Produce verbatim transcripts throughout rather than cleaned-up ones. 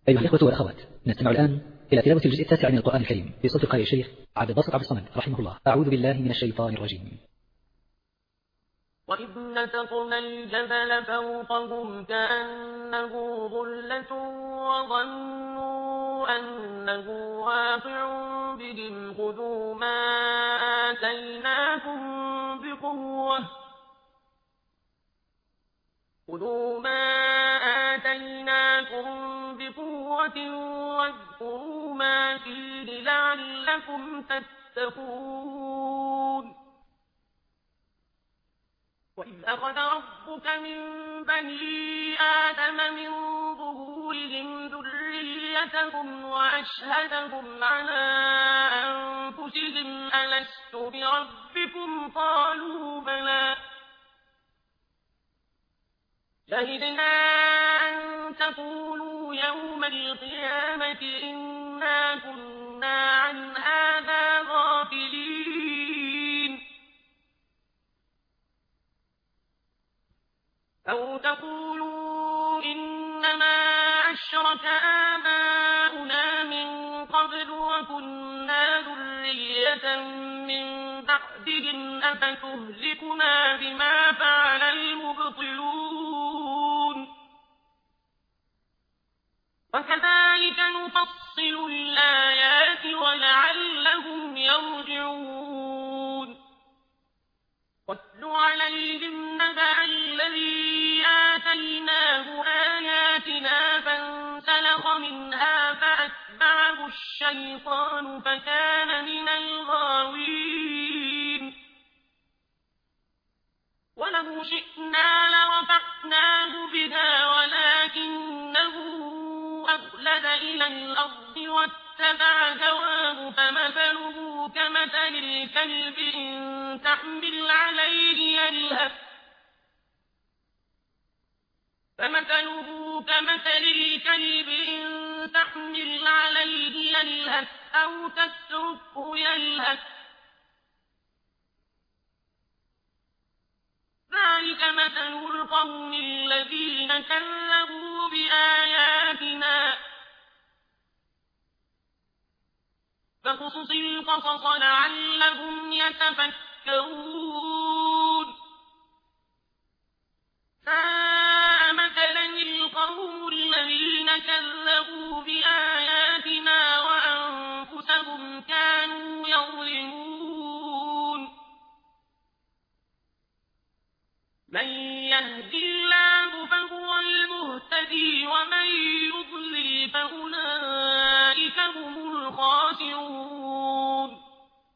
أيها الإخوة والأخوات، نستمع الآن إلى تلاوة الجزء التاسع من القرآن الكريم بصوت القارئ الشيخ عبد الباسط عبد الصمد رحمه الله. أعوذ بالله من الشيطان الرجيم. وإذ نتقنا الجبل فوقهم كأنه ظلة وظنوا أنه واقع بهم خذوا ما آتيناكم بقوة خذوا ما آتيناكم بقوة واذكروا ما فيه لعلكم تتقون. وإذ أخذ ربك من بني آدم من ظهورهم ذريتهم وأشهدهم على أنفسهم ألست بربكم قالوا بلى شهدنا أن تقولوا يوم القيامة إنا كنا عن هذا غافلين أو تقولوا إنما أشرك آباؤنا من قبل وكنا ذرية من بعدهم أفتهلكنا بما فعل المبطلون وكذلك نفصل الآيات ولعلهم يرجعون. واتل عليهم نبأ الذي آتيناه آياتنا فانسلخ منها فأتبعه الشيطان فكان من الغاوين. ولو شئنا لرفعناه بها ولكنه أخلد إلى الأرض واتبع هواه فمثله كمثل الكلب إن تحمل عليه يلهث فمثله كمثل الكلب إن تحمل عليه يلهث أو تتركه يلهث ذلك مثل القوم الذين كذبوا بآياتنا فاقصص القصص لعلهم يتفكرون. ساء مثلا القوم الذين كذبوا بآياتنا وأنفسهم كانوا يظلمون. من يهد الله فهو المهتدي ومن يضلل فأولئك هم الخاسرون.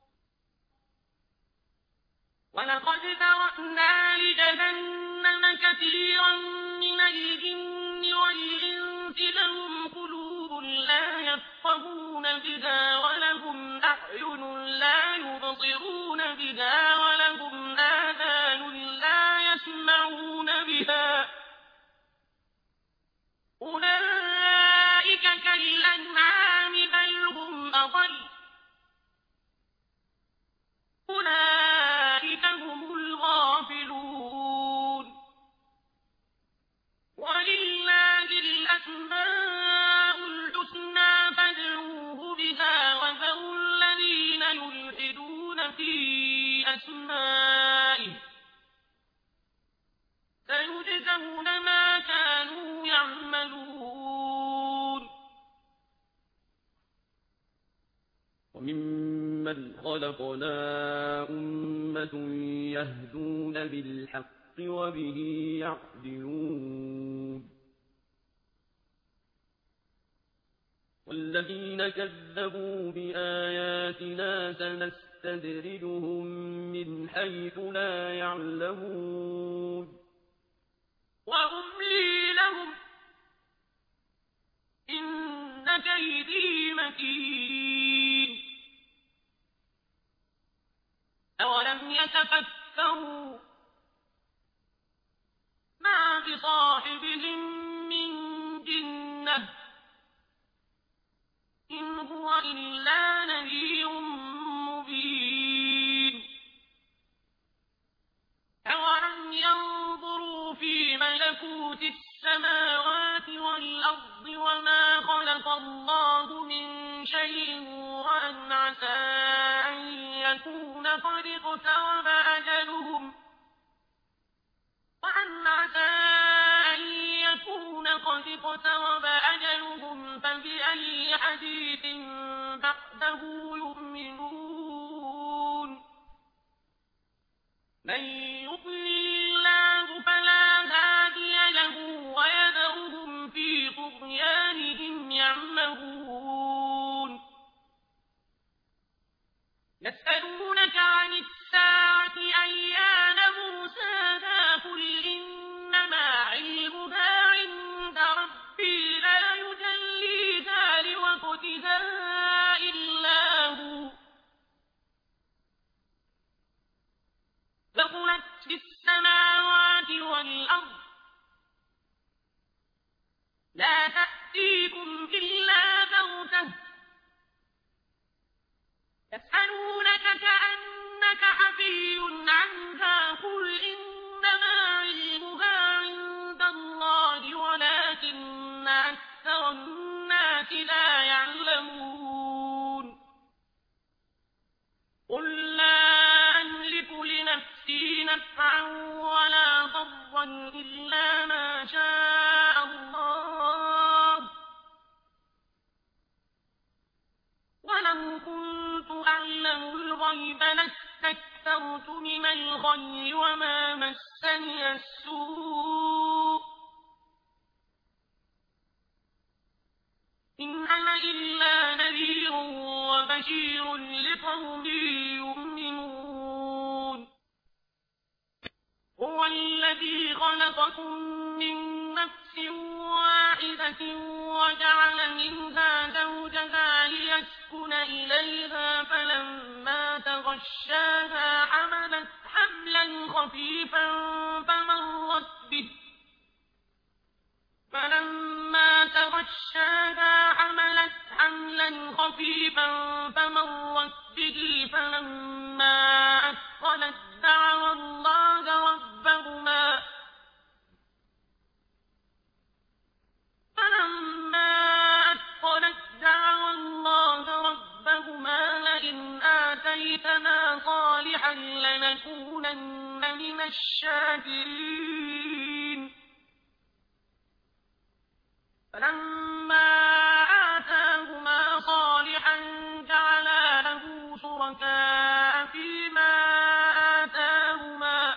ولقد ذرأنا لجهنم كثيرا من الجن والإنس لهم قلوب لا يفقهون بها ولهم أعين لا يبصرون بها ولهم آذان لا يسمعون بها أولئك كالأنعام بل هم أضل أولئك هم الغافلون. ولله الأسماء الحسنى فادعوه بها وذروا الذين يلحدون في أسمائه سيجزون ما كانوا يعملون. وممن خلقنا أمة يهدون بالحق وبه يعدلون والذين كذبوا بآياتنا سنستدرجهم من حيث لا يعلمون وأملي لهم إن كيدي متين. أولم يتفكروا ما بصاحبهم من جنة إن هو إلا نذير مبين. أولم ينظروا في ملكوت السماوات والأرض وما خلق وأن عسى أن يكون قد اقترب أجلهم وأن عسى أن يكون قد اقترب أجلهم فبأي حديث بعده يؤمنون من يضلل الله فلا هادي له ويذرهم في طغيانهم يعمهون يسألونك عن الساعة أيان مرساها قل إنما علمها عند ربي لا يجليها لوقتها إلا هو ثقلت في السماوات والأرض لا تأتيكم إلا بغتة يسألونك كأنك حفي عنها قل إنما علمها عند الله ولكن أكثر الناس لا يعلمون قل لا أملك لنفسي نفعا ولا ضرا إلا ما شاء الله ولو كنت أعلم الغيب لاستكثرت من الخير وما مسني السوء إن أنا إلا نذير وبشير لقوم يؤمنون هو الذي خلقكم من نفس واحدة وجعل منها زوجها ليسكن إليها فلما تغشاها حملت حملا خفيفا فمرت به فلما تغشاها حملت حملا خفيفا فمرت به فلما أثقلت دعوا الله ربهما فلما أثقلت دعوا الله ربهما لئن آتيتنا صالحا لنكونن من الشاكرين فلما آتاهما صالحا جعلا له شركاء فيما آتاهما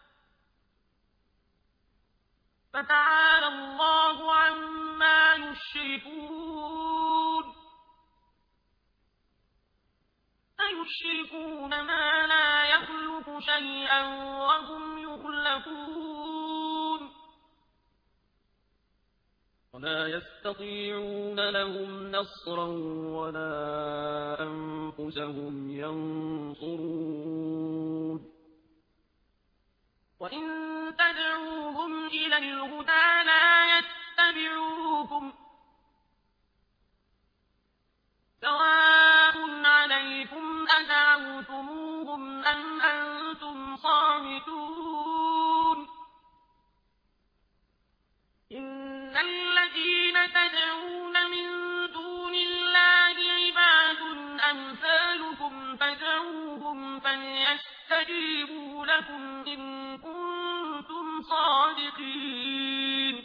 فتعالى الله عما يشركون أيشركون ما لا يخلق شيئا وهم يخلقون ولا يستطيعون لهم نصرا ولا أنفسهم ينصرون وإن تدعوهم إلى الهدى لا يتبعوكم سواء عليكم أدعوتموهم أم أنتم صامتون إن الذين تدعون من دون الله عباد أمثالكم فادعوهم فليستجيبوا لكم إن كنتم صادقين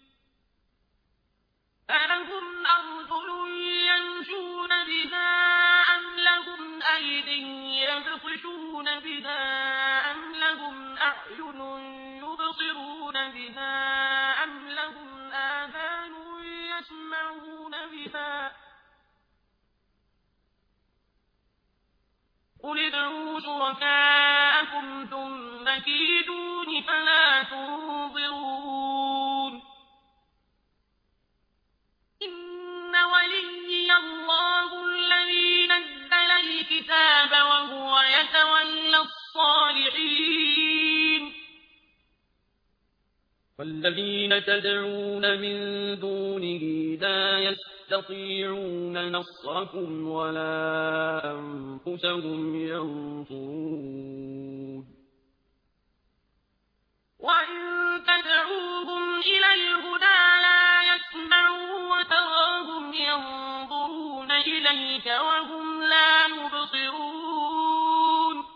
ألهم أرجل يمشون بها أم لهم أيد يبطشون بها أم لهم أعين يبصرون بها أم لهم آذان يسمعون بها قل ادعوا شركاءكم ثم كيدون فلا تنظرون إن وليي الله الذي نزل الكتاب وهو يتولى الصالحين والذين تدعون من دونه لا يستطيعون نصركم ولا أنفسهم ينصرون وإن تدعوهم إلى الهدى لا يسمعوا وتراهم ينظرون إليك وهم لا يبصرون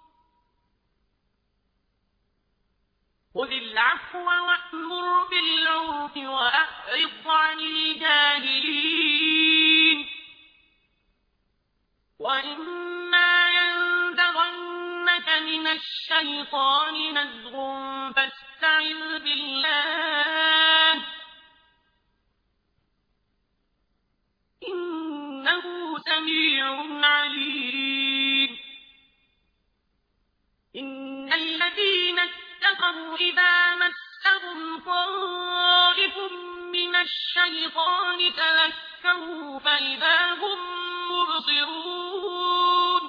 خذ العفو وأمر بالعرف وأعرض عن الجاهلين وإما ينزغنك من الشيطان نزغ فاستعذ بالله إنه سميع عليم إن الذين اتقوا إذا مسهم طائف من الشيطان تذكروا فإذا هم مبصرون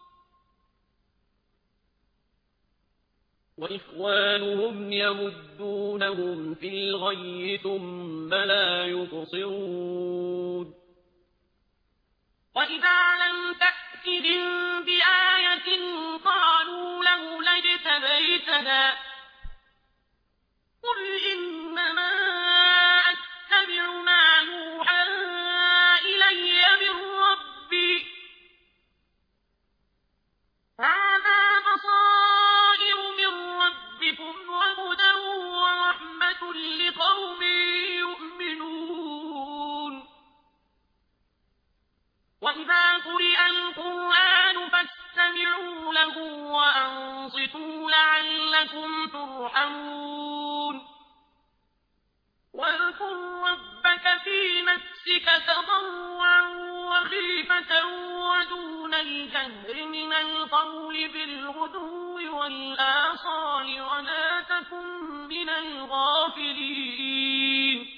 وإخوانهم يمدونهم في الغي ثم لا يقصرون وإذا لم تأتهم بآية قالوا لولا اجتبيتها قل إنما أتبع ما يوحى إلي من ربي هذا بصائر من ربكم وهدى ورحمة لقوم يؤمنون وإذا قرئ القرآن فاستمعوا له وأنصتوا لعلكم ترحمون واذكر ربك في نفسك تضرعا وخيفة ودون الجهر من القول بالغدو والآصال ولا تكن من الغافلين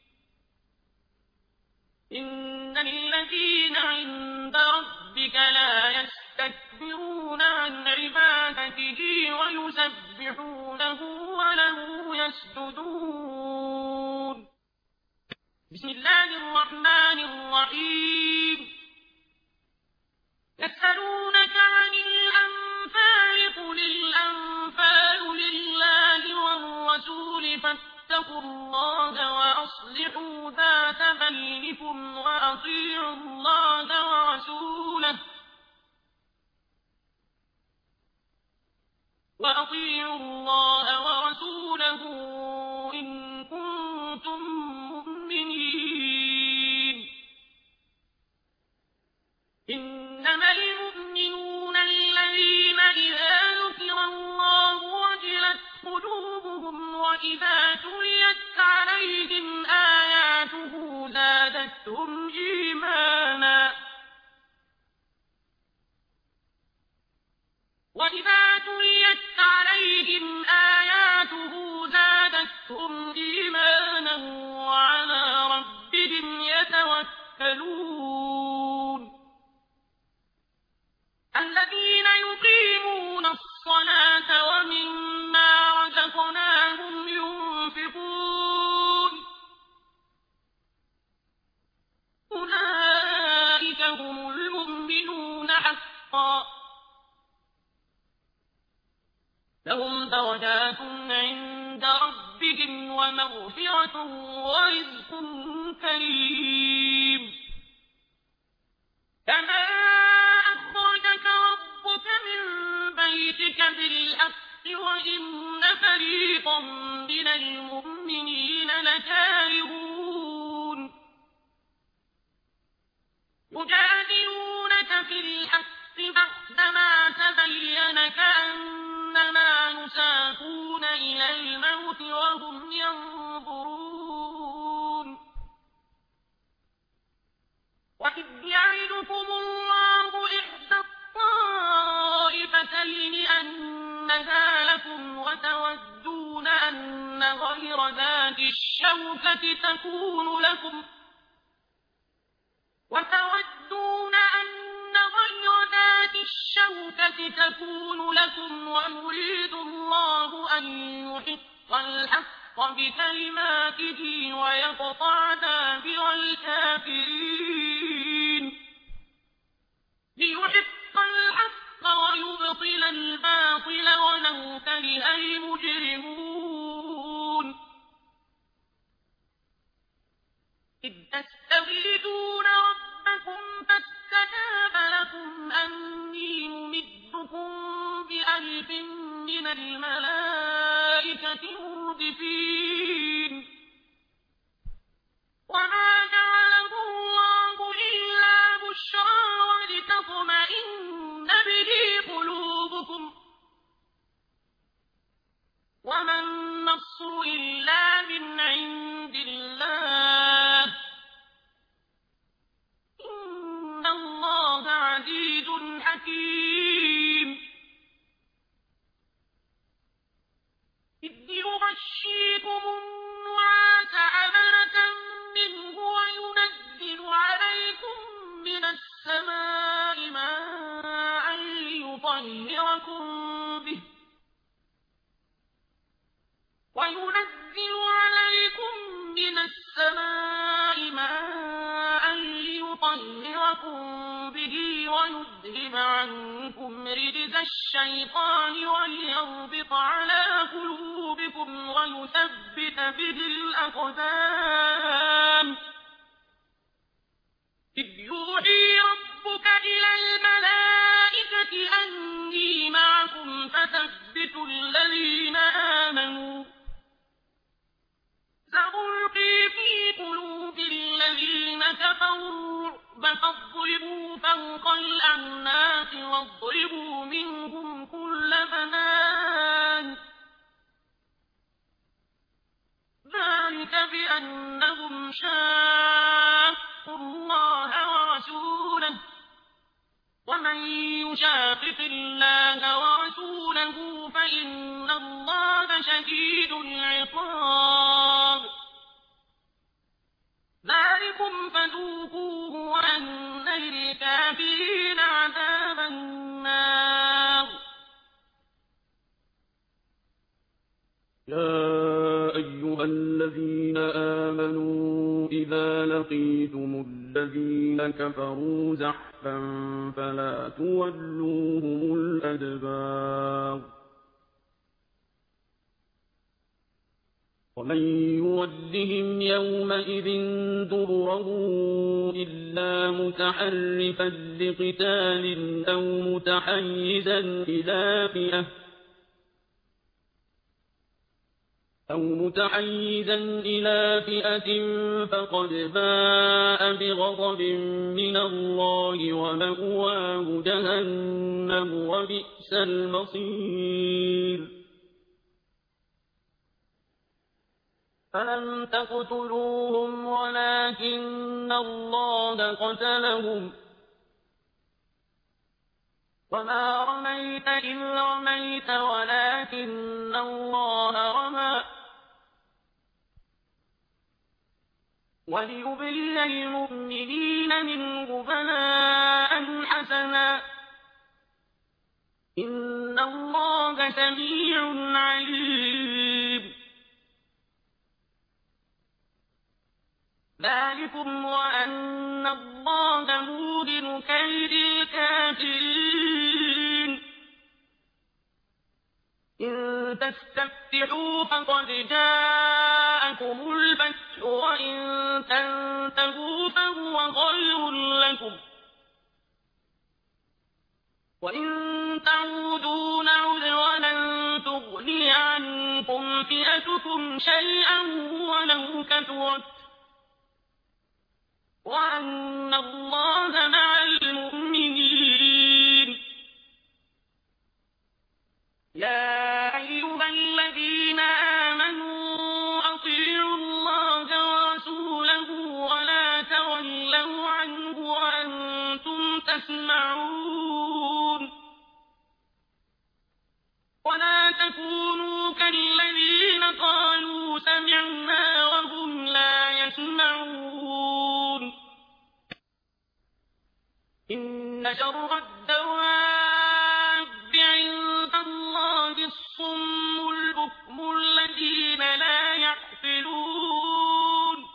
إن الذين عند ربك لا يستكبرون عن عبادته ويسبحونه وله يسجدون بسم الله الرحمن الرحيم يسألونك عن الأنفال قل الأنفال لله والرسول فاتقوا الله وأصلحوا ذات بينكم وأطيعوا الله ورسوله وأطيعوا الله ورسوله إن كنتم مؤمنين إنما المؤمنون الذين إذا ذكر الله وجلت قلوبهم وإذا تليت عليهم آياته زادتهم إيمانا وإذا تليت عليهم آياته زادتهم إيمانا وعلى ربهم يتوكلون الذين يقيمون الصلاة ومما رزقناهم ينفقون أولئك هم المؤمنون حقا لهم درجات عند ربهم ومغفرة ورزق كريم كما أخرجك ربك من بيتك بالحق وإن فريقا من المؤمنين لكارهون يجادلونك في الحق بعدما تبين كأنما يساقون إلى الموت وهم ينظرون وإذ يعدكم الله إحدى الطائفتين أنها لكم وتودون أن غير ذات الشوكة تكون لكم وتودون أن غير ذات الشوكة تكون لكم ويريد الله أن يحق الحق بكلماته ويقطع دابر الكافرين ليحق الحق ويبطل الباطل ولو كره المجرمون إذ تستغيثون ربكم دعوتكم فاستجاب لكم أني ممدكم بألف من الملائكة مردفين وما جعله الله إلا بشرى ولتطمئن به قلوبكم وما النصر إلا من عند الله إن الله عزيز حكيم إذ يغشيكم النعاس أمنة منه وينزل عليكم من السماء ماء ليطهركم به وينزل عليكم من السماء ماء ليطهركم به ويذهب عنكم رجز الشيطان وليربط على قلوبكم ويثبت به الأقدام إذ يوحي ربك إلى الملائكة أني معكم فثبتوا الذين آمنوا سألقي في قلوب الذين كفروا الرعب فاضربوا فوق الأعناق واضربوا منهم كل بنان ذلك بأنهم شاقوا الله ورسوله ومن يشاقق الله ورسوله فإن الله شديد العقاب ذلكم فذوقوه وأن للكافرين عذاب النار يا أيها الذين آمنوا إذا لقيتم الذين كفروا زحفا فلا تولوهم الأدبار ومن يولهم يومئذ دبره إلا متحرفا لقتال أو متحيزا إلى فئة أو متحيزا إلى فئة فقد باء بغضب من الله ومأواه جهنم وبئس المصير فلم تقتلوهم ولكن الله قتلهم وما رميت إذ رميت ولكن الله رمى وليبلي المؤمنين منه بلاء حسنا إن الله سميع عليم ذلكم وأن الله موهن كيد الكافرين إن تستفتحوا فقد جاءكم الفتح وإن تنتهوا فهو خير لكم وإن تعودوا نعد ولن تغني عنكم فئتكم شيئا ولو كثرت وأن الله مع المؤمنين يا أيها الذين آمنوا أطيعوا الله ورسوله ولا تولوا عنه وأنتم تسمعون ولا تكونوا كالذين قالوا سمعنا وهم لا يسمعون إن شر الدواب عند الله الصم البكم الذين لا يعقلون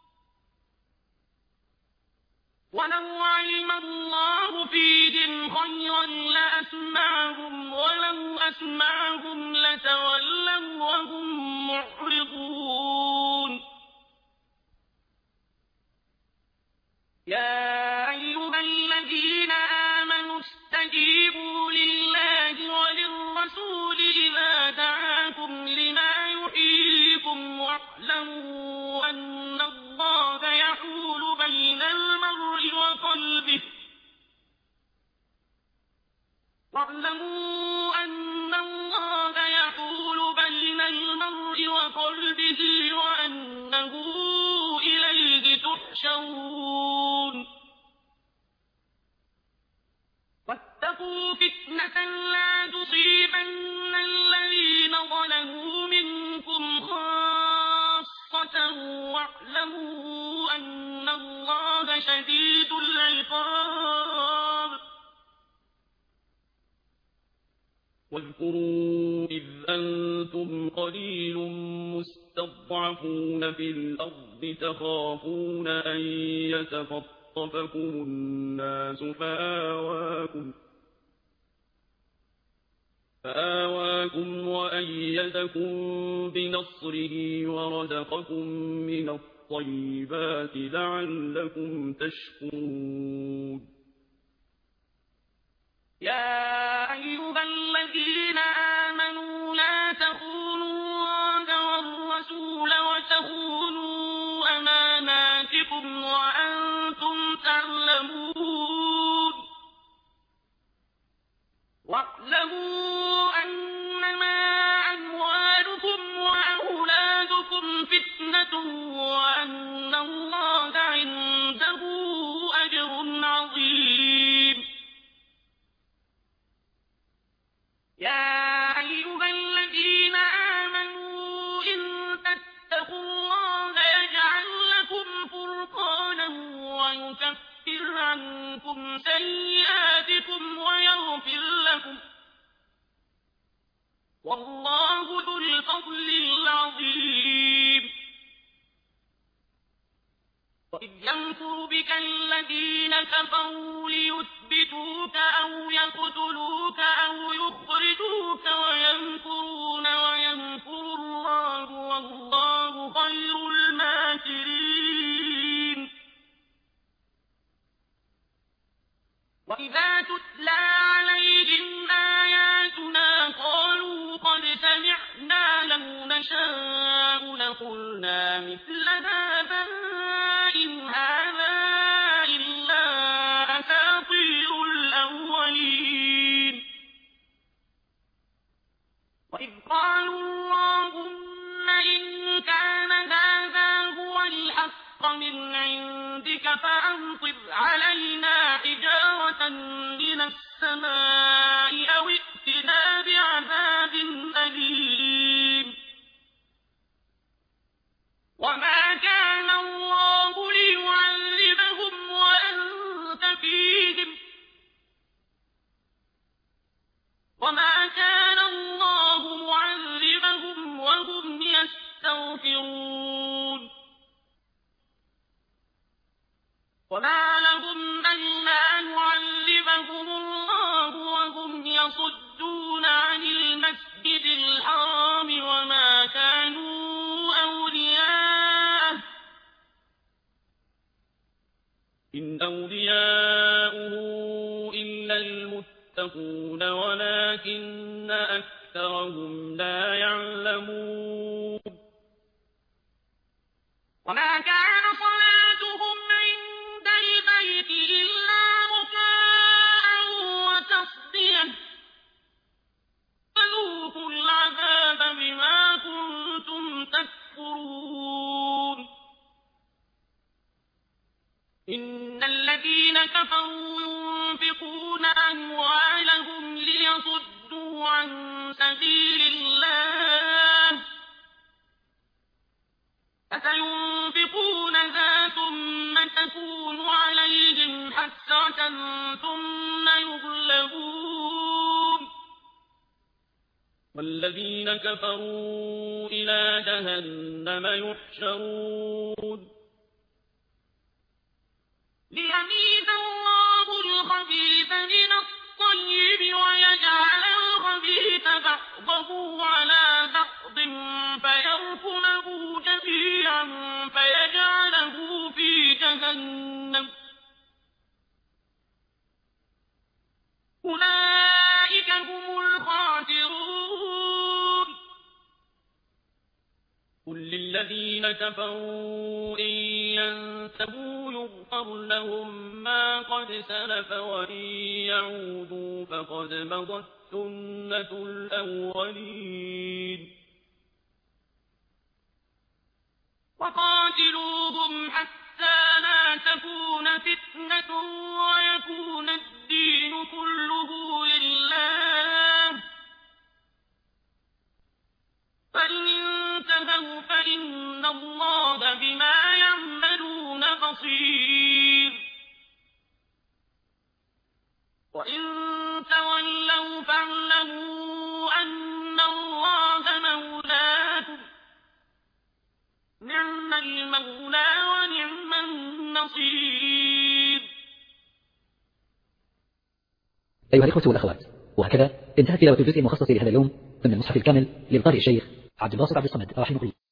ولو علم الله فيهم خيرا لأسمعهم ولو أسمعهم لتولوا وهم معرضون يا الذين آمنوا استجيبوا لله وللرسول إذا دعاكم لما يحييكم واعلموا أن الله يحول بين المرء وقلبه واعلموا أن الله يحول بين المرء وقلبه وأنه إليه تحشرون واتقوا فتنة لا تصيبن الذين ظلموا منكم خاصة واعلموا أن الله شديد العقاب واذكروا إذ أنتم قليل مستضعفون في الأرض تخافون أن يتخطفكم الناس فآواكم فآواكم وأيدكم بنصره ورزقكم من الطيبات لعلكم تشكرون يا أيها الذين آمنوا لا تخونوا الله والرسول وتخونوا أماناتكم وأنتم تعلمون واعلموا أنما أموالكم وأولادكم فتنة وأن الله عنده أجر عظيم يا أيها الذين آمنوا إن تتقوا الله يجعل لكم فرقانا ويكفر عنكم سيئاتكم ويغفر لكم والله ذو الفضل العظيم وإذ يمكر بك الذين كفروا ليثبتوك أو يقتلوك أو يخرجوك ويمكرون ويمكر الله والله خير الماكرين وإذا تتلى عليهم آياتنا قالوا قد سمعنا لو نشاء لقلنا مثل هذا إن هذا إلا أساطير الأولين وإذ قالوا اللهم إن كان هذا هو الحق من عندك فأمطر علينا حجارة من السماء أو ائتنا بعذاب أليم وما كان الله ليعذبهم وأنت فيهم وما كان الله معذبهم وهم يستغفرون وما لهم ألا نعذبهم الله وهم يصدون عن المسجد الحرام وما كانوا أولياءه إن أولياؤه إلا المتقون ولكن أكثرهم لا يعلمون وما كان صلاتهم عند البيت إلا مكاء وتصديا فذوقوا العذاب بما كنتم تكفرون إن الذين كفروا ينفقون أموالهم ليصدوا عن سبيل الله فسينفقونها ثم تكون عليهم حسرة ثم يغلبون والذين كفروا إلى جهنم يحشرون ليميز الله الخبيث من الطيب ويجعل الخبيث بعضه على بعض فيركمه جميعا فيجعله في جهنم الذين كفروا إن ينتهوا يغفر لهم ما قد سلف وإن يعودوا فقد مضت سنة الأولين وقاتلوهم حتى لا تكون فتنة ويكون الدين كله لله فإن انتهوا فإن الله بما يعملون بصير وإن تولوا فاعلموا أن الله مولاكم نعم المولى ونعم النصير. أيها الإخوة والأخوات، وهكذا انتهت تلاوة الجزء المخصص لهذا اليوم من المصحف الكامل للقارئ الشيخ عبد الباسط عبد الصمد رحمه الله.